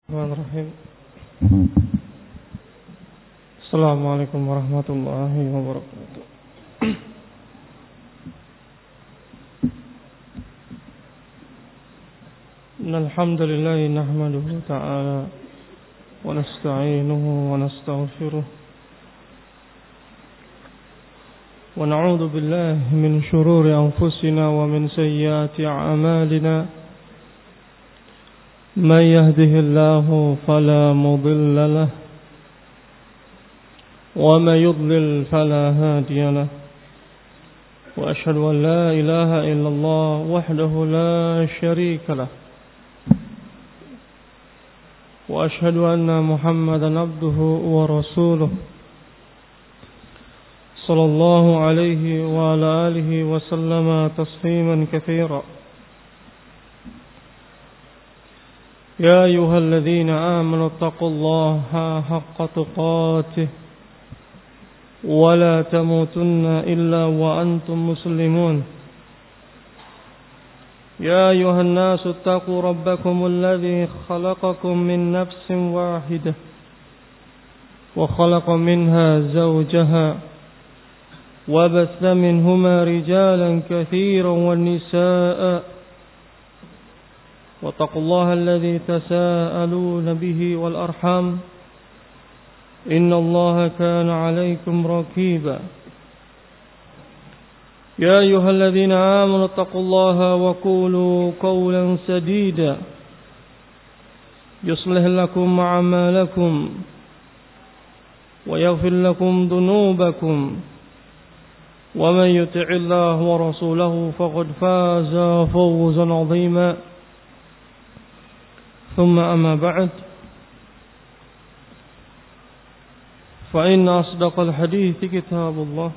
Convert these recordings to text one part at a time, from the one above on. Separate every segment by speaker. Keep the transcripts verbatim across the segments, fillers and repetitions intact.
Speaker 1: Bismillahirrahmanirrahim. Assalamualaikum warahmatullahi wabarakatuh. Innal hamdalillah nahmaduhu ta'ala wa nasta'inuhu wa nastaghfiruh wa na'udzu billahi min shururi anfusina wa min sayyiati a'malina. من يهده الله فلا مضل له ومن يضلل فلا هادي له وأشهد أن لا إله إلا الله وحده لا شريك له وأشهد أن محمدا عبده ورسوله صلى الله عليه وعلى آله وسلم تسليما كثيرا. يا أيها الذين آمنوا اتقوا الله حق تقاته ولا تموتن إلا وأنتم مسلمون. يا أيها الناس اتقوا ربكم الذي خلقكم من نفس واحدة وخلق منها زوجها وبث منهما رجالا كثيرا والنساء واتقوا الله الذي تساءلون به والأرحام إن الله كان عليكم رقيبا. يا أيها الذين آمنوا اتقوا الله وقولوا قولا سديدا يصلح لكم أعمالكم ويغفر لكم ذنوبكم ومن يطع الله ورسوله فقد فاز فوزا عظيما. ثم أما بعد فإن أصدق الحديث كتاب الله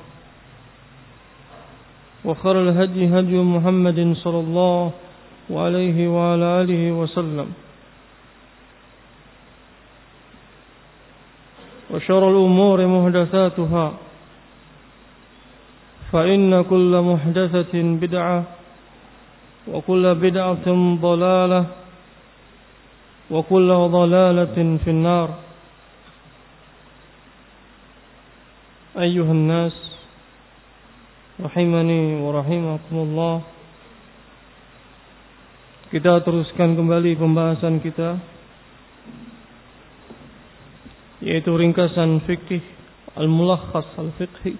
Speaker 1: وخير الهدي هدي محمد صلى الله عليه وعلى آله وسلم وشر الأمور محدثاتها فإن كل محدثة بدعة وكل بدعة ضلالة وكل ضلالة في النار. أيها الناس rahimani wa rahimakumullah. Kita teruskan kembali pembahasan kita, yaitu ringkasan fikih al-mulakhas al-fiqhi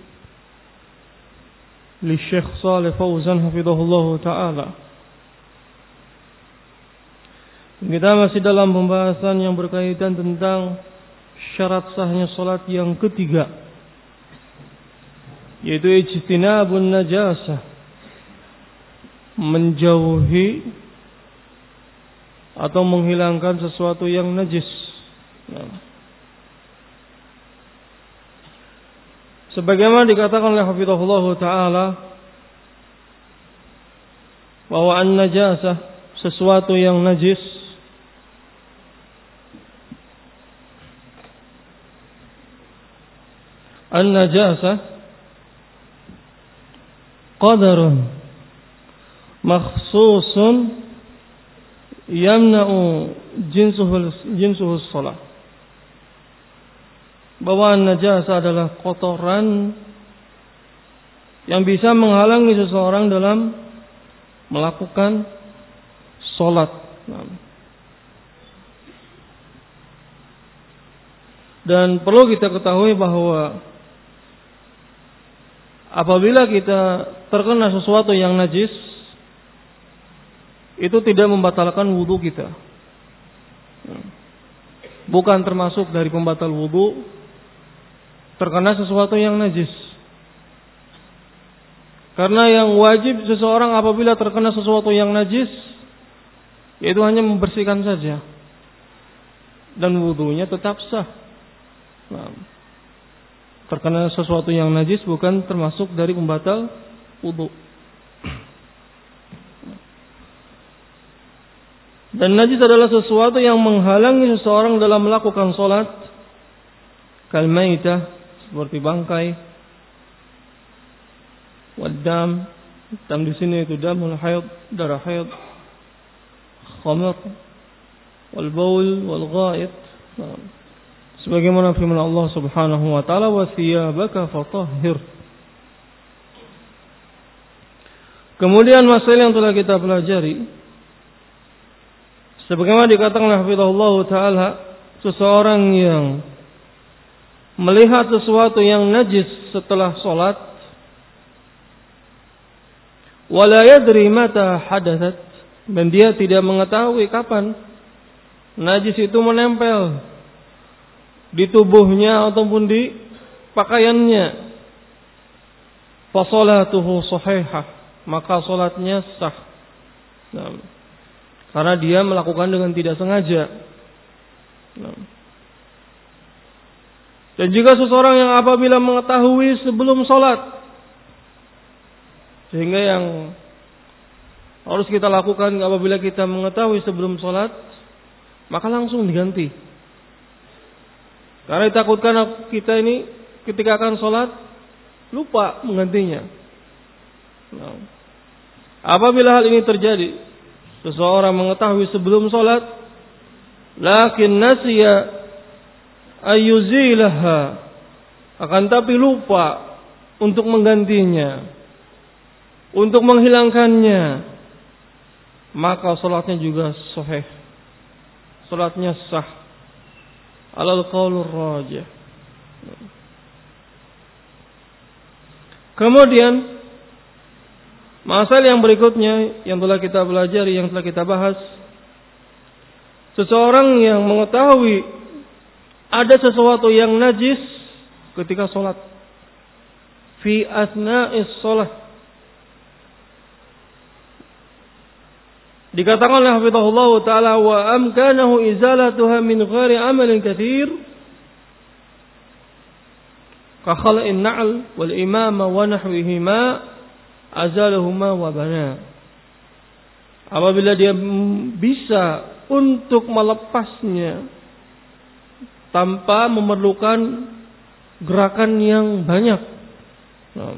Speaker 1: li Syekh Shalih Fauzan hafizahullah ta'ala. Kita masih dalam pembahasan yang berkaitan tentang syarat sahnya salat yang ketiga, yaitu ijtinabun najasah, menjauhi atau menghilangkan sesuatu yang najis. Nah, sebagaimana dikatakan oleh hafizahullah ta'ala bahwa an-najasah, sesuatu yang najis, an-najasah qadarun makhsusun yamna'u jinsuhul jinsuhus shalah. Bahwa an-najasah adalah kotoran yang bisa menghalangi seseorang dalam melakukan salat. Dan perlu kita ketahui bahwa apabila kita terkena sesuatu yang najis, itu tidak membatalkan wudu kita. Bukan termasuk dari pembatal wudu terkena sesuatu yang najis. Karena yang wajib seseorang apabila terkena sesuatu yang najis, yaitu hanya membersihkan saja, dan wudunya tetap sah. Nah, terkena sesuatu yang najis bukan termasuk dari pembatal wudu. Dan najis adalah sesuatu yang menghalangi seseorang dalam melakukan salat, kal maitah, seperti bangkai, wadam, dam di sini itu damul haid, darah haid, khamr, wal baul wal ghaid. Sebagaimana firman Allah Subhanahu wa taala, wa thiyabaka fatahhir. Kemudian masalah yang telah kita pelajari, sebagaimana dikatakan hafizahullah taala, seseorang yang melihat sesuatu yang najis setelah salat, wala yadri mata hadathat, dan dia tidak mengetahui kapan najis itu menempel di tubuhnya ataupun di pakaiannya, fa salatuhu sahihah, maka salatnya sah. Nah, karena dia melakukan dengan tidak sengaja. Nah. Dan jika seseorang yang apabila mengetahui sebelum salat, sehingga yang harus kita lakukan apabila kita mengetahui sebelum salat, maka langsung diganti. Karena ditakutkan kita ini ketika akan salat lupa menggantinya. Nah, apabila hal ini terjadi, seseorang mengetahui sebelum salat, lakin nasiya ayyuzilaha, akan tapi lupa untuk menggantinya, untuk menghilangkannya, maka salatnya juga sahih, salatnya sah, alal qaulur rajih. Kemudian masalah yang berikutnya yang telah kita pelajari, yang telah kita bahas, seseorang yang mengetahui ada sesuatu yang najis ketika sholat, fi asna'is sholat, dikatakan oleh hafizahullah ta'ala, wa amkanahu izalatuha min ghairi amalin kathir, ka khala'in na'al wal imama wa nahwihima, azalahuma wa bana. Apabila dia bisa untuk melepasnya tanpa memerlukan gerakan yang banyak, nah,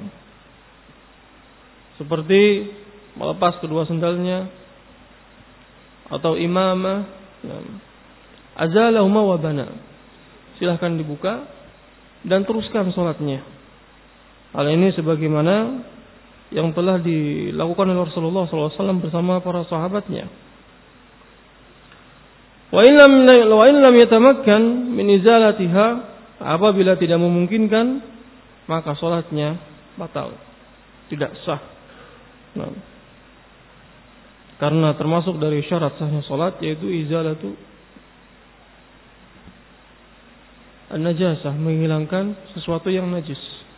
Speaker 1: seperti melepas kedua sendalnya atau imamah, nah, azalahuma wa bana, silahkan dibuka dan teruskan sholatnya. Hal ini sebagaimana yang telah dilakukan oleh Rasulullah sallallahu alaihi wasallam bersama para sahabatnya. Wa in lam wa in lam yatamakkan min izalatiha, apabila tidak memungkinkan, maka salatnya batal, tidak sah. Nah, karena termasuk dari syarat sahnya salat yaitu izalatu an-najasah, menghilangkan sesuatu yang najis.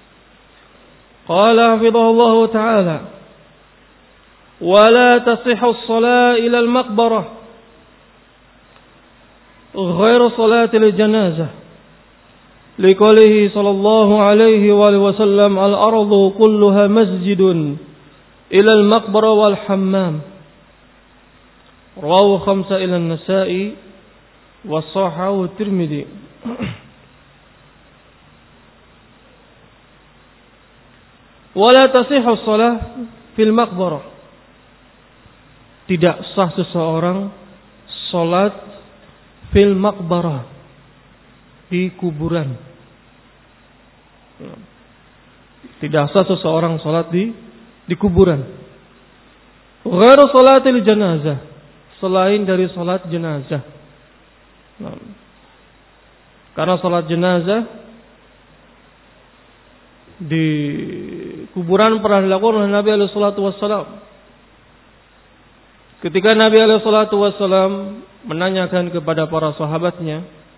Speaker 1: Qala hafizahullah ta'ala, wa la tasihhu as-salat ila al-maqbarah ghairu salati al-janazah, liqaulihi sallallahu alaihi wa sallam, al-ardu kulluha masjidun ila al-maqbarah wal hammam, rawahu khamsa ila an-nasa'i wa sahahu at-tirmidzi. Wala tasihhu shalah fil maqbarah, tidak sah seseorang salat fil maqbarah, di kuburan. Tidak sah seseorang salat di di kuburan. Ghairu salatil janazah, selain dari salat jenazah. Karena salat jenazah di kuburan pernah dilakukan oleh Nabi alaihi salatu wassalam. Ketika Nabi alaihi salatu wassalam menanyakan kepada para sahabatnya,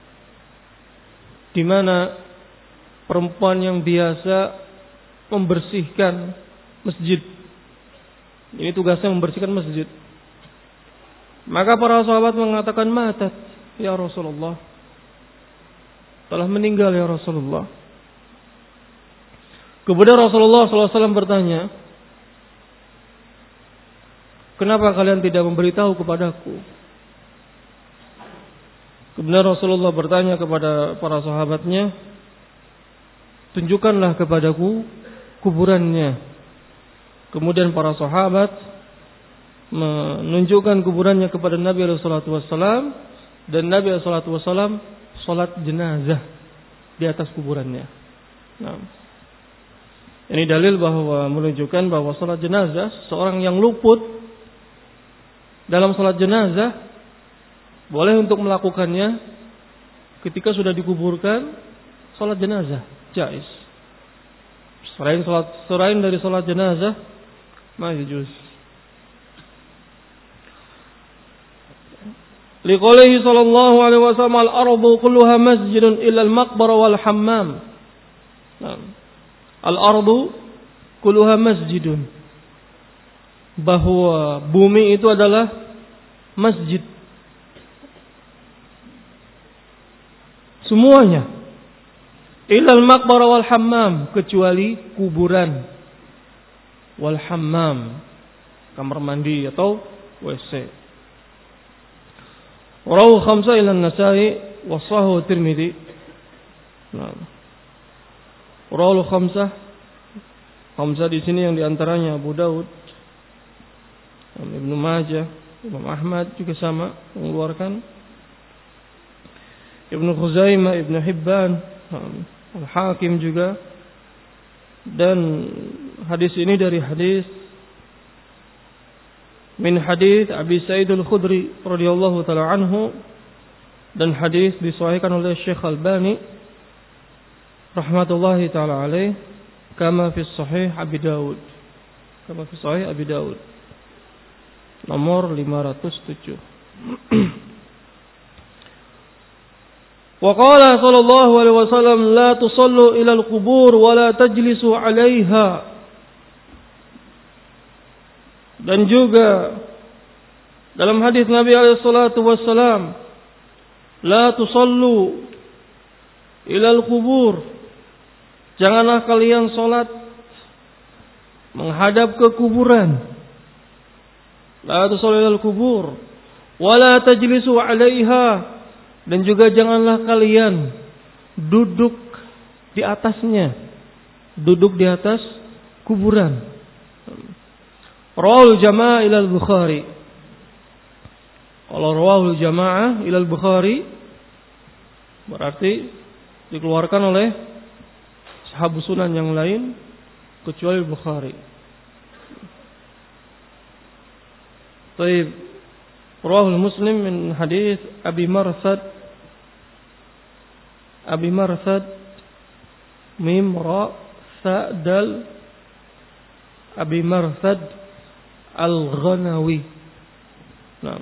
Speaker 1: di mana perempuan yang biasa membersihkan masjid, ini tugasnya membersihkan masjid, maka para sahabat mengatakan, matat ya Rasulullah, telah meninggal ya Rasulullah. Kemudian Rasulullah sallallahu alaihi wasallam bertanya, kenapa kalian tidak memberitahu kepadaku? Kemudian Rasulullah bertanya kepada para sahabatnya, tunjukkanlah kepadaku kuburannya. Kemudian para sahabat menunjukkan kuburannya kepada Nabi sallallahu alaihi wasallam, dan Nabi sallallahu alaihi wasallam salat jenazah di atas kuburannya. Nah, ini dalil bahwa menunjukkan bahwa salat jenazah, seorang yang luput dalam salat jenazah boleh untuk melakukannya ketika sudah dikuburkan salat jenazah, jaiz. Selain salat selain dari salat jenazah, majuz. Liqaulihi sallallahu alaihi wasallam al-ardu kulluha masjidun illa al-maqbara wal hammam. Nah, al-ardu kulluha masjidun. Bahwa bumi itu adalah masjid. Semuanya. Illa al-maqbara wal hammam, kecuali kuburan. Wal hammam, kamar mandi atau W C. Rawahu khamsah ila an-Nasa'i wa sahahu Tirmidzi. Nah. Rawahu khamsah. Khamsah di sini yang diantaranya Abu Daud, Ibnu Majah, Imam Ahmad juga sama mengeluarkan. Ibnu Khuzaimah, Ibnu Hibban, Al-Hakim juga. Dan hadis ini dari hadis min hadis Abi Sa'id Al-Khudri radhiyallahu taala anhu, dan hadis disahihkan oleh Syekh Albani rahmatullahi taala alaih, kama fi sahih Abi Daud, kama fi sahih Abi Daud nomor lima ratus tujuh. Wa qala sallallahu alaihi wasallam la tusallu ila al-qubur wa la tajlisu 'alaiha. Dan juga dalam hadis Nabi alaihi salatu wassalam, la tusallu ila al-qubur, janganlah kalian salat menghadap ke kuburan. La tusallu ila al-qubur wa la tajlisu 'alaiha, dan juga janganlah kalian duduk di atasnya, duduk di atas kuburan. Rawahul jamaah ilal Bukhari. Kalau rawahul jamaah ilal Bukhari berarti dikeluarkan oleh sahabat sunan yang lain kecuali Bukhari. Baik. Rawahul Muslim min hadis Abi Marsad, Abi Marsad mim ra sa dal Abi Marsad Al-Ghanawi. Naam.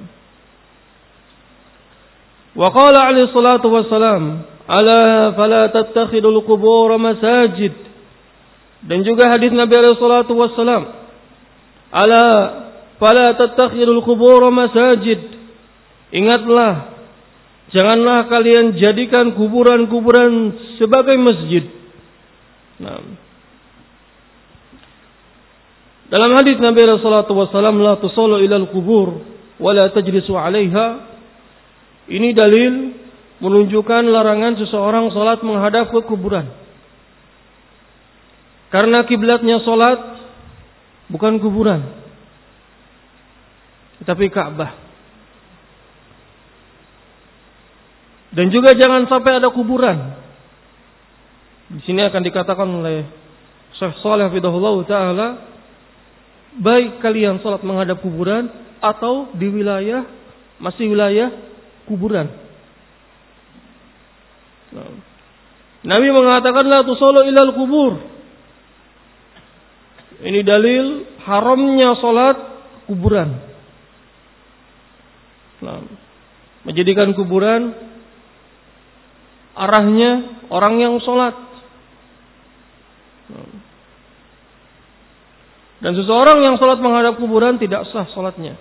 Speaker 1: Wa qala alaihi salatu wassalam, ala fala tattakhidul qubur masajid. Dan juga hadis Nabi alaihi salatu wassalam, ala fala tattakhidul qubur masajid. Ingatlah, janganlah kalian jadikan kuburan-kuburan sebagai masjid. Naam. Dalam hadis Nabi sallallahu alaihi wasallam, la tusallu ilal qubur wa la tajlisu 'alaiha, ini dalil menunjukkan larangan seseorang salat menghadap ke kuburan. Karena kiblatnya salat bukan kuburan, tetapi Ka'bah. Dan juga jangan sampai ada kuburan. Di sini akan dikatakan oleh Syekh Shalih hafizahullah taala, baik kalian salat menghadap kuburan atau di wilayah masih wilayah kuburan. Nah, Nabi mengatakan la tusallu ilal kubur. Ini dalil haramnya salat kuburan. Nah, menjadikan kuburan arahnya orang yang salat. Nah, dan seseorang yang salat menghadap kuburan tidak sah salatnya.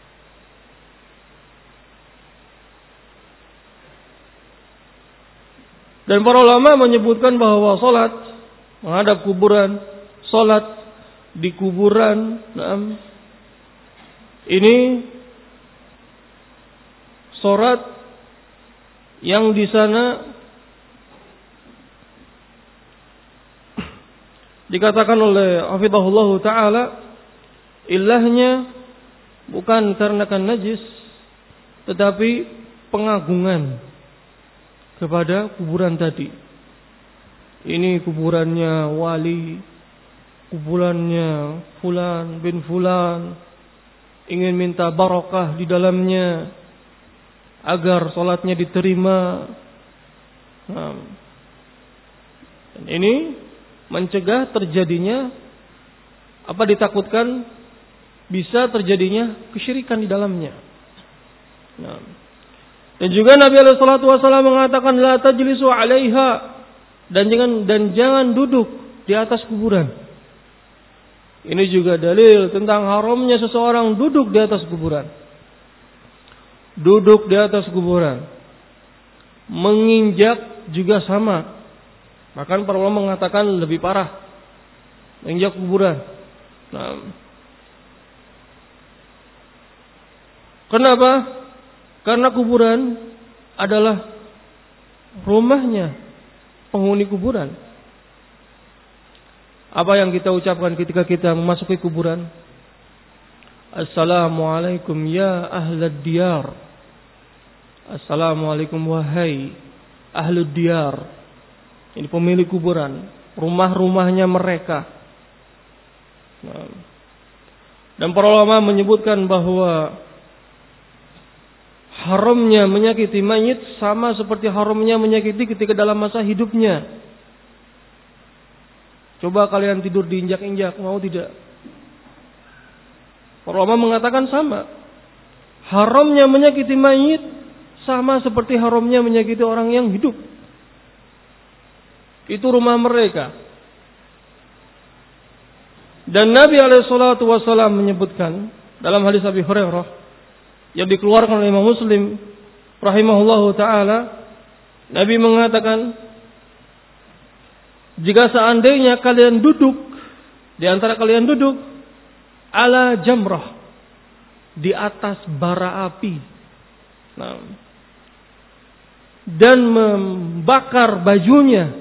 Speaker 1: Dan para ulama menyebutkan bahwa salat menghadap kuburan, salat di kuburan, nah, ini salat yang di sana dikatakan oleh hafizahullah taala ilahnya bukan karena kan najis, tetapi pengagungan kepada kuburan tadi. Ini kuburannya wali, kuburannya fulan bin fulan, ingin minta barokah di dalamnya agar salatnya diterima. Nah, dan ini mencegah terjadinya apa ditakutkan bisa terjadinya kesyirikan di dalamnya. Nah, dan juga Nabi alaihi salatu wasallam mengatakan la tajlisu 'alaiha, dan jangan dan jangan duduk di atas kuburan. Ini juga dalil tentang haramnya seseorang duduk di atas kuburan. Duduk di atas kuburan. Menginjak juga sama. Bahkan para ulama mengatakan lebih parah. Menginjak kuburan. Nah, kenapa? Karena kuburan adalah rumahnya penghuni kuburan. Apa yang kita ucapkan ketika kita memasuki kuburan? Assalamualaikum ya ahlad diyar. Assalamualaikum wahai ahlud diyar. Ini pemilik kuburan, rumah-rumahnya mereka. Nah, dan para ulama menyebutkan bahwa haramnya menyakiti mayit sama seperti haramnya menyakiti ketika dalam masa hidupnya. Coba kalian tidur diinjak-injak, mau tidak? Para ulama mengatakan sama. Haramnya menyakiti mayit sama seperti haramnya menyakiti orang yang hidup. Itu rumah mereka. Dan Nabi alaihi salatu wasallam menyebutkan dalam hadis Abi Hurairah yang dikeluarkan oleh Imam Muslim rahimahullahu taala, Nabi mengatakan, jika seandainya kalian duduk, di antara kalian duduk ala jamrah, di atas bara api, nah, dan membakar bajunya,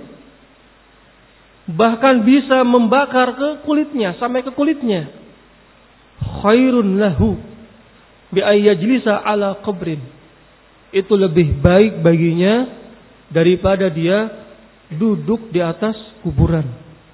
Speaker 1: bahkan bisa membakar ke kulitnya, sampai ke kulitnya, khairun lahu bi ayyajlisa ala qabrin, itu lebih baik baginya daripada dia duduk di atas kuburan.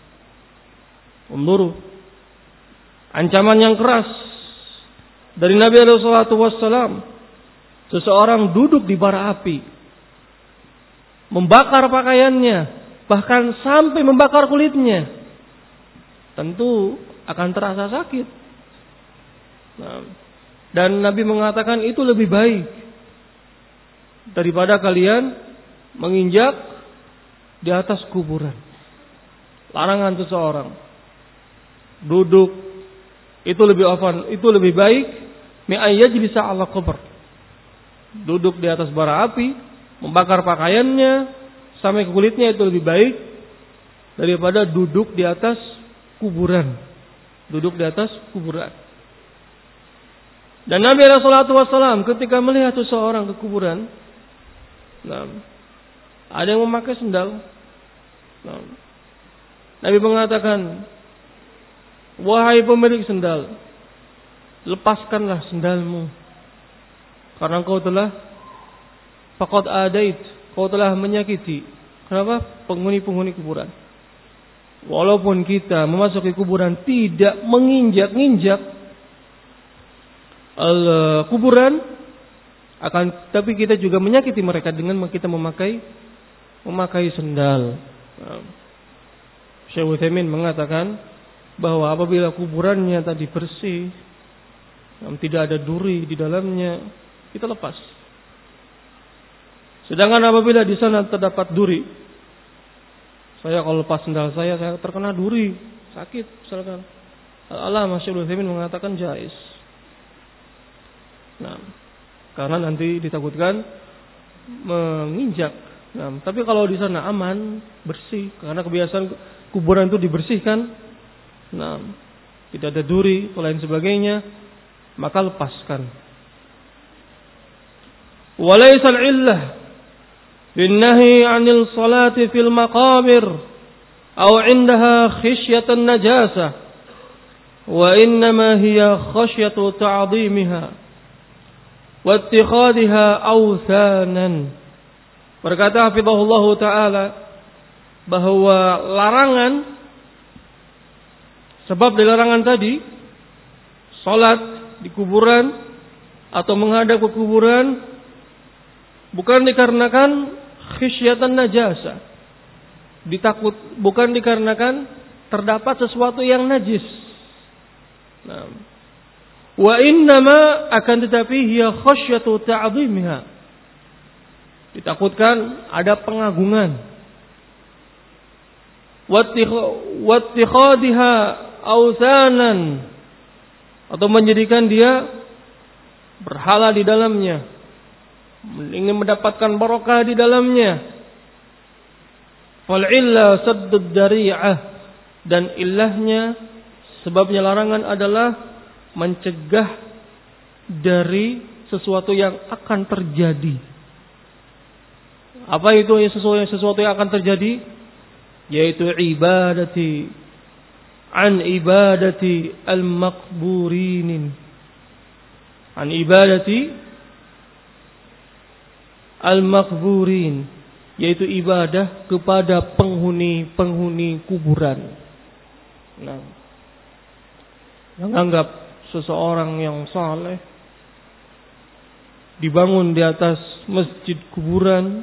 Speaker 1: Umur ancaman yang keras dari Nabi alaihi salatu wassalam. Seseorang duduk di bara api, membakar pakaiannya, bahkan sampai membakar kulitnya, tentu akan terasa sakit. Nah, dan Nabi mengatakan itu lebih baik daripada kalian menginjak di atas kuburan. Larangan seseorang duduk itu lebih afan, itu lebih baik mi ayyajlisa ala qabr. Duduk di atas bara api, membakar pakaiannya sampai ke kulitnya, itu lebih baik daripada duduk di atas kuburan. Duduk di atas kuburan. Dan Nabi alaihi salatu wasallam ketika melihat seseorang ke kuburan, nah, ada yang memakai sendal. Nah, Nabi mengatakan, wahai pemilik sendal, lepaskanlah sendalmu, karena kau telah faqad adait, kau telah menyakiti. Kenapa? Penghuni-penghuni kuburan. Walaupun kita memasuki kuburan tidak menginjak-injak kuburan, akan tapi kita juga menyakiti mereka dengan kita memakai memakai sendal. Nah, Syekh Utsaimin mengatakan bahwa apabila kuburannya tadi bersih, tidak ada duri di dalamnya, kita lepas. Sedangkan apabila di sana terdapat duri, saya kalau lepas sendal saya, saya terkena duri, sakit misalkan. Al-Allamah Syekh Utsaimin mengatakan jaiz. Nah, karena nanti ditakutkan menginjak. Nah, tapi kalau di sana aman, bersih, karena kebiasaan kuburan itu dibersihkan, nah, tidak ada duri atau lain sebagainya, maka lepaskan. Walaisal illah bin nahi 'anil salati fil maqabir aw 'indaha khisyatan najasah, wa innama hiya khasyatu ta'dhimiha wattikhadhiha awthanan. Berkata hafizahullah taala bahwa larangan, sebab dari larangan tadi salat di kuburan atau menghadap ke kuburan bukan dikarenakan khisyatan najasa, ditakut, bukan dikarenakan terdapat sesuatu yang najis. Nah, wa innama akan tetapi hiya khasyatu ta'zimha, ditakutkan ada pengagungan. Wattikhadhiha awthanan, atau menjadikan dia berhala di dalamnya, ingin mendapatkan barokah di dalamnya. Fal illa saddud dari'ah, dan ilahnya, sebabnya larangan adalah mencegah dari sesuatu yang akan terjadi. Apa itu sesuatu, sesuatu yang akan terjadi? Yaitu ibadati an ibadati al-maqburinin, an ibadati al-maqburin, yaitu ibadah kepada penghuni-penghuni kuburan. Nah, yang anggap seseorang yang saleh dibangun di atas masjid kuburan,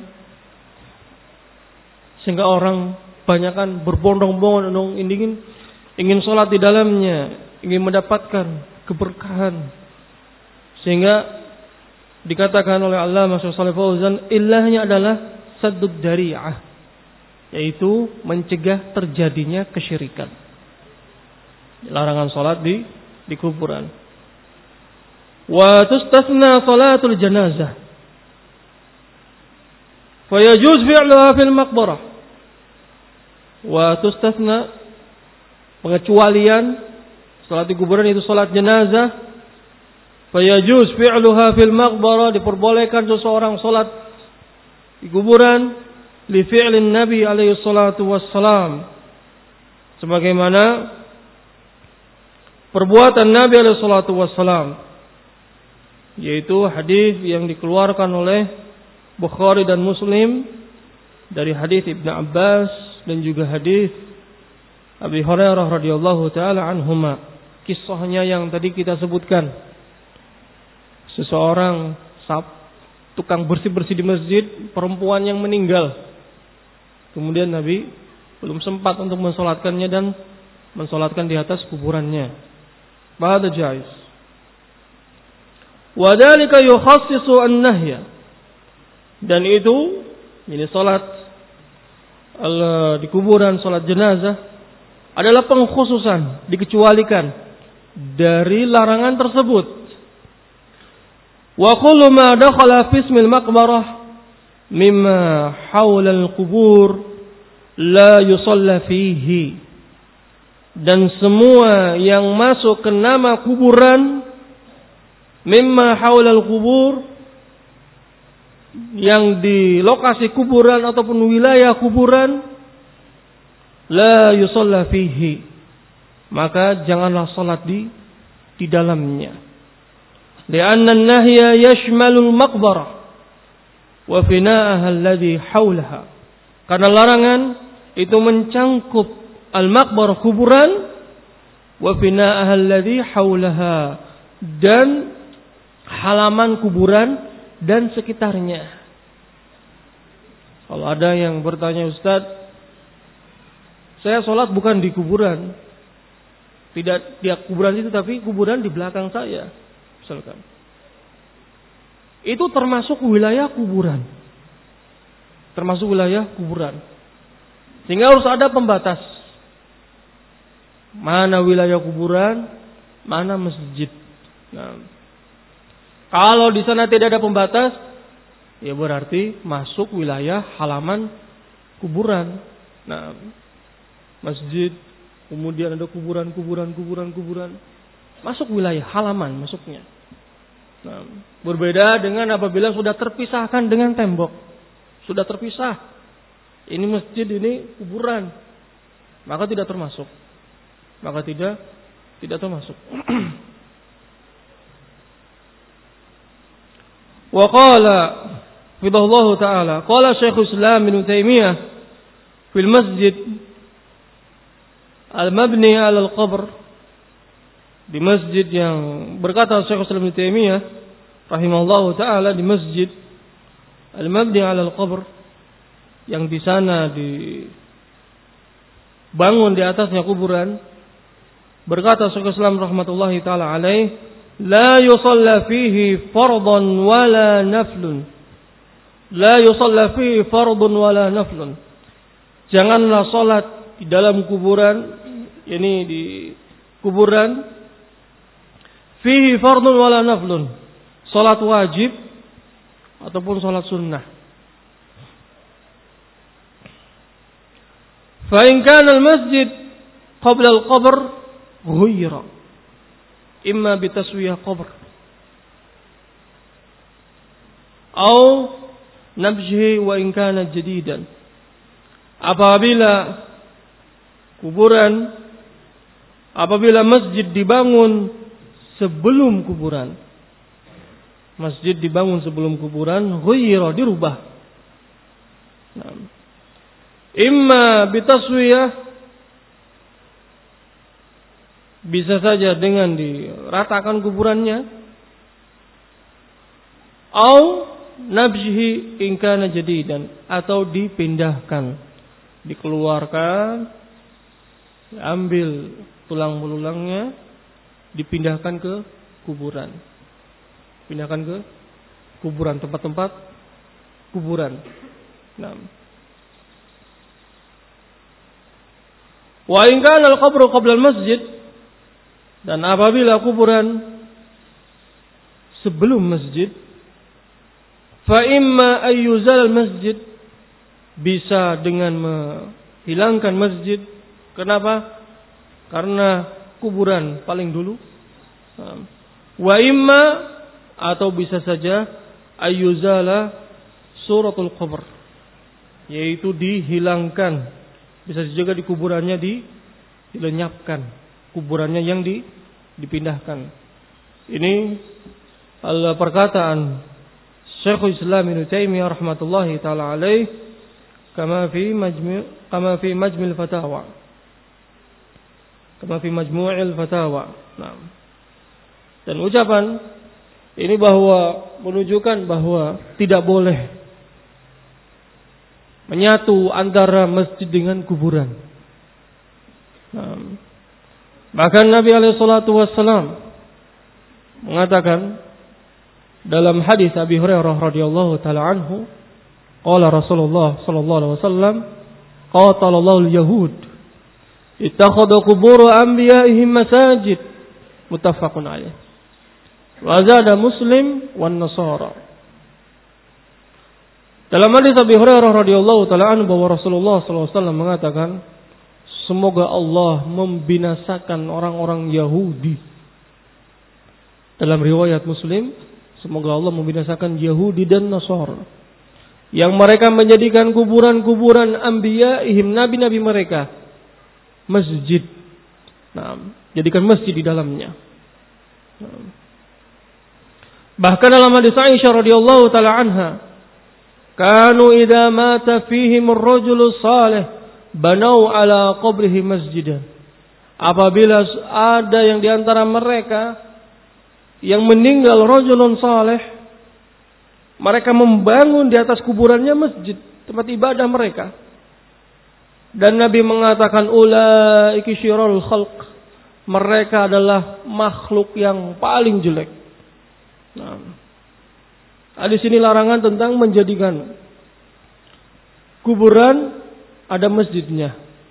Speaker 1: sehingga orang banyakan berbondong-bondong ingin ingin sholat di dalamnya, ingin mendapatkan keberkahan, sehingga dikatakan oleh Allamah Shalih Fauzan, ilahnya adalah saddud dari'ah, yaitu mencegah terjadinya kesyirikan. Larangan sholat di di kuburan. Wa tustasna salatul janazah, fa yajuz fi'luha fil maqbarah. Wa tustasna, pengecualian salat di kuburan itu salat jenazah. Fa yajuz fi'luha fil maqbarah, diperbolehkan seseorang salat di kuburan li fi'lin Nabi alaihi salatu wassalam, sebagaimana perbuatan Nabi alaihi salatu wassalam, yaitu hadis yang dikeluarkan oleh Bukhari dan Muslim dari hadis Ibnu Abbas dan juga hadis Abi Hurairah radhiyallahu taala anhuma. Kisahnya yang tadi kita sebutkan, seseorang sab, tukang bersih-bersih di masjid, perempuan yang meninggal. Kemudian Nabi belum sempat untuk mensolatkannya dan mensolatkan di atas kuburannya. Bahada jaiz. Wa dzalika yukhassisu an-nahya, dan itu ini salat di kuburan, salat jenazah adalah pengkhususan, dikecualikan dari larangan tersebut. Wa kullu ma dakhala fi ismil maqbarah mimma hawla al-qubur la yusalla fihi, dan semua yang masuk ke nama kuburan, mimma hawla al-qubur, yang di lokasi kuburan ataupun wilayah kuburan, la yusalla fihi, maka janganlah salat di di dalamnya. Li'anna an-nahya yashmalu al-maqbarah wa fina'aha alladhi hawlaha, karena larangan itu mencangkup al-maqbarah, kuburan, wa fina'aha alladhi hawlaha, dan halaman kuburan dan sekitarnya. Kalau ada yang bertanya, Ustaz, saya sholat bukan di kuburan, tidak di kuburan itu, tapi kuburan di belakang saya, misalkan, itu termasuk wilayah kuburan, termasuk wilayah kuburan, sehingga harus ada pembatas, mana wilayah kuburan, mana masjid. Nah, kalau di sana tidak ada pembatas, ya berarti masuk wilayah halaman kuburan. Nah, masjid, kemudian ada kuburan, kuburan, kuburan, kuburan, masuk wilayah halaman masuknya. Nah, berbeda dengan apabila sudah terpisahkan dengan tembok, sudah terpisah. Ini masjid, ini kuburan, maka tidak termasuk. Maka tidak tidak termasuk. Wa qala fidallahu ta'ala, qala Syekhul Islam Ibnu Taimiyah fil masjid al-mabni 'ala al-qabr, di masjid yang berkata Syekhul Islam Ibnu Taimiyah rahimahullahu ta'ala, di masjid al-mabni 'ala al-qabr, yang di sana dibangun di atasnya kuburan, berkata Syekhul Islam rahmatullahi ta'ala alaih, la yusalla fihi fardun wala naflun. La yusalla fihi fardun wala naflun. Janganlah salat di dalam kuburan, yakni di kuburan, fihi fardun wala naflun, salat wajib ataupun salat sunnah. Fa in kana al-masjid qabla al-qabr ghuyira imma bitaswiyah qabr atau nabjhi wa in kana jadidan. Apabila kuburan, apabila masjid dibangun sebelum kuburan, masjid dibangun sebelum kuburan, ghuyira, dirubah. Nah, imma bitaswiyah, bisa saja dengan diratakan kuburannya, au nabjhi in kana jadidan, atau dipindahkan, dikeluarkan, diambil tulang belulangnya, dipindahkan ke kuburan, pindahkan ke kuburan, tempat-tempat kuburan. Nah, wa in kana al-qabru qabla al-masjid, dan apabila kuburan sebelum masjid, fa imma ayyuzal masjid, bisa dengan menghilangkan masjid. Kenapa? Karena kuburan paling dulu. Wa imma, atau bisa saja ayyuzala suratul qabr, yaitu dihilangkan, bisa juga di kuburannya di dilenyapkan, kuburannya yang di, dipindahkan. Ini adalah perkataan Syekhul Islam Ibnu Taimiyah rahmatullahi taala alaih, kama fi majmu' kama fi majmil fatawa, kama fi majmu'il fatawa. Nah, dan ucapan ini bahwa menunjukkan bahwa tidak boleh menyatu antara masjid dengan kuburan. Nah, bahkan Nabi alaihi salatu wassalam mengatakan dalam hadis Abi Hurairah radhiyallahu taala anhu, qala Rasulullah sallallahu alaihi wasallam, qatalallahu al-yahud ittakhadhu qubur anbiya'ihim masajid, muttafaqun alaih. Wa zada Muslim wan Nasara. Dalam hadis Abi Hurairah radhiyallahu taala anhu bahwa Rasulullah sallallahu alaihi wasallam mengatakan, semoga Allah membinasakan orang-orang Yahudi. Dalam riwayat Muslim, semoga Allah membinasakan Yahudi dan Nasara, yang mereka menjadikan kuburan-kuburan anbiya'ihim, nabi-nabi mereka, masjid. Nah, jadikan masjid di dalamnya. Nah, bahkan dalam hadis Aisyah radhiyallahu taala anha, kanu idza mata fihim ar-rajulu salih banau ala qabrihi masjidan. Apabila ada yang di antara mereka yang meninggal rajulun saleh, mereka membangun di atas kuburannya masjid, tempat ibadah mereka. Dan Nabi mengatakan, ulaiki syirarul khalq, mereka adalah makhluk yang paling jelek. Nah, di sini larangan tentang menjadikan kuburan ada masjidnya,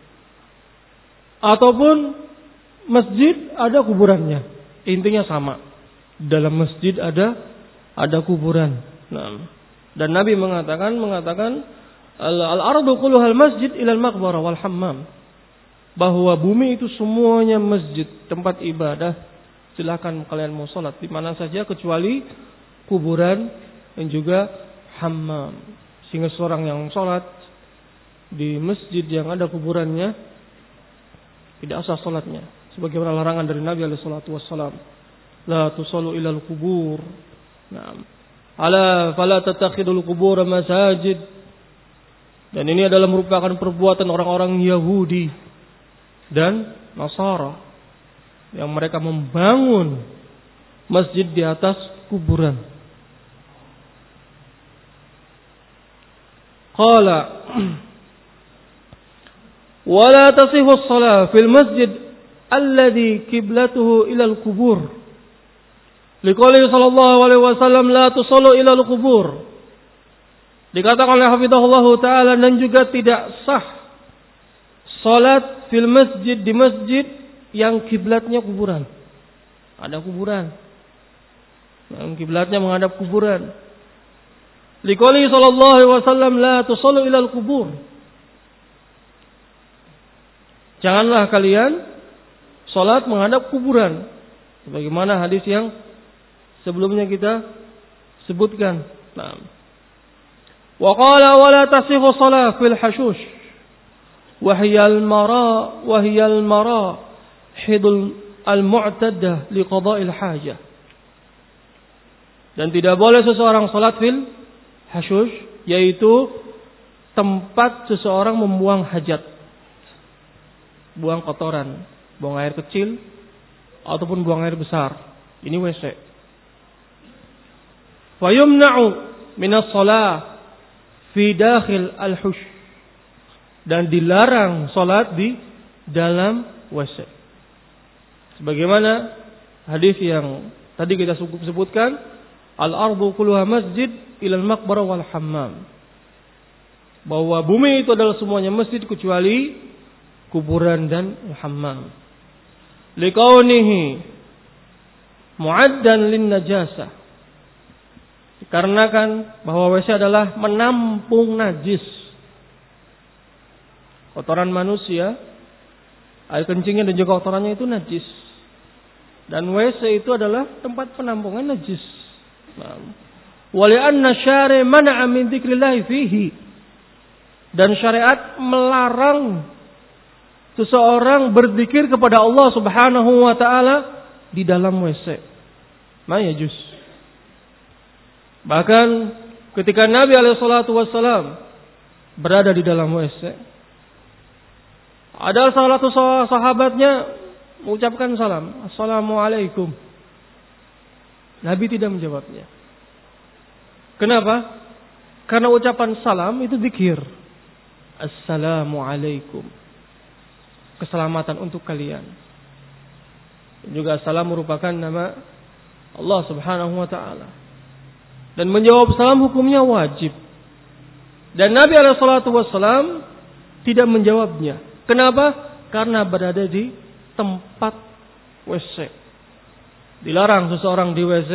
Speaker 1: ataupun masjid ada kuburannya. Intinya sama. Dalam masjid ada ada kuburan. Nah, dan Nabi mengatakan mengatakan al-ardu kulluhal masjid ilal maqbarah wal hammam, bahwa bumi itu semuanya masjid, tempat ibadah. Silakan kalian mau salat di mana saja kecuali kuburan dan juga hammam. Sehingga seorang yang salat di masjid yang ada kuburannya tidak sah salatnya, sebagaimana larangan dari Nabi alaihi salatu wassalam, la tusallu ilal kubur. Nah, Ala fala tattakhidul qubur masajid. Dan ini adalah merupakan perbuatan orang-orang Yahudi dan Nasara yang mereka membangun masjid di atas kuburan. Qala wala tasihhu as-salah fil masjid alladhi qiblatuhu ila al-qubur. Liqaulihi sallallahu alaihi wasallam la tusallu ila al-qubur. Dikatakan oleh hafizahullah taala dan juga tidak sah salat fil masjid di masjid yang kiblatnya kuburan. Ada kuburan. Yang kiblatnya menghadap kuburan. Liqaulihi sallallahu alaihi wasallam la tusallu ila al-qubur. Janganlah kalian salat menghadap kuburan. Sebagaimana hadis yang sebelumnya kita sebutkan. Nah. Wa qala wa la tasihhu shalah fil hashush. Wa hiya al-mara wa hiya al-mara hidul al-mu'taddah li qada'il hajah. Dan tidak boleh seseorang salat fil hashush, yaitu tempat seseorang membuang hajat. Buang kotoran, buang air kecil ataupun buang air besar. Ini W C. Fayumna'u minas shalah fi dakhil al-hush. Dan dilarang salat di dalam W C. Sebagaimana hadis yang tadi kita sebutkan, al-ardu kulluha masjid ila al-maqbarah wal hammam. Bahwa bumi itu adalah semuanya masjid kecuali kuburan dan hammam. Liqaunihi mu'addan lin najasah. Dikarenakan bahwa W C adalah menampung najis. Kotoran manusia, air kencingnya dan juga kotorannya itu najis. Dan W C itu adalah tempat penampungan najis. Wa li'anna syari' mana'a min dzikrillah fihi. Dan syariat melarang seseorang berzikir kepada Allah Subhanahu wa taala di dalam W C. Ma yajuz. Bahkan ketika Nabi alaihi salatu wasallam berada di dalam W C, ada salah satu sahabatnya mengucapkan salam, Assalamualaikum. Nabi tidak menjawabnya. Kenapa? Karena ucapan salam itu zikir. Assalamualaikum. Keselamatan untuk kalian. Juga salam merupakan nama Allah Subhanahu wa taala. Dan menjawab salam hukumnya wajib. Dan Nabi alaihi salatu wasallam tidak menjawabnya. Kenapa? Karena berada di tempat W C. Dilarang seseorang di W C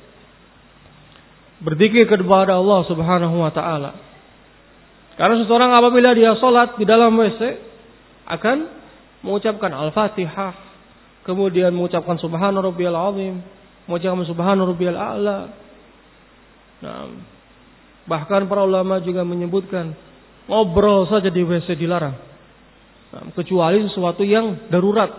Speaker 1: berzikir kepada Allah Subhanahu wa taala. Karena seseorang apabila dia salat di dalam W C akan mengucapkan Al-Fatihah, kemudian mengucapkan Subhana rabbiyal azim, mengucapkan Subhana rabbiyal a'la. Nah, bahkan para ulama juga menyebutkan ngobrol saja di W C dilarang. Nah, kecuali sesuatu yang darurat.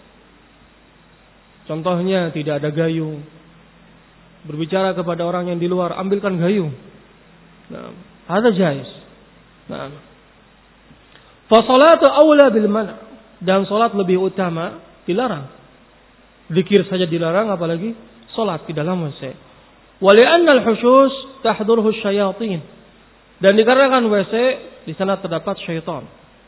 Speaker 1: Contohnya tidak ada gayung. Berbicara kepada orang yang di luar, ambilkan gayung. Nah, ada jais. Nah, fa salatu aula bil man'. Dan salat lebih utama dilarang. Zikir saja dilarang, apalagi salat di dalam W C. Wa li'anna al-hushus tahdhuruhu asyayatin. Dan dikarenakan W C di sana terdapat syaitan.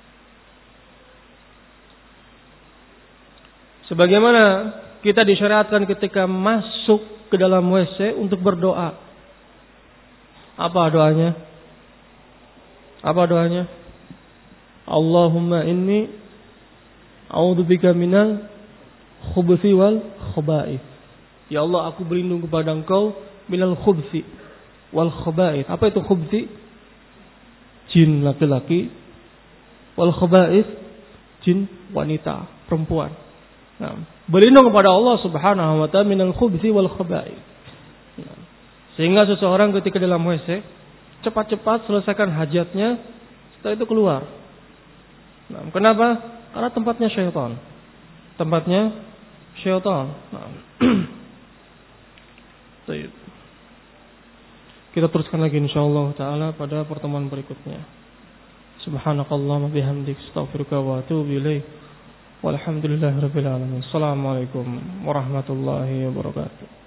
Speaker 1: Sebagaimana kita disyariatkan ketika masuk ke dalam W C untuk berdoa. Apa doanya? Apa doanya? Allahumma inni a'udzubika minal khubuthi wal khaba'ith. Ya Allah, aku berlindung kepada Engkau minal khubuthi wal khaba'ith. Apa itu khubuthi? Jin laki-laki. Wal khaba'ith, jin wanita, perempuan. Nah, berlindung kepada Allah Subhanahu wa taala minal khubuthi wal khaba'ith. Nah, sehingga seseorang ketika dalam W C cepat-cepat selesaikan hajatnya, setelah itu keluar. Nah, kenapa? Karena tempatnya syaitan. Tempatnya syaitan. Nah. Kita teruskan lagi insyaallah taala pada pertemuan berikutnya. Subhanakallahumma bihamdik astaghfiruka wa atubu ilaik. Walhamdulillahirabbil alamin. Assalamualaikum warahmatullahi wabarakatuh.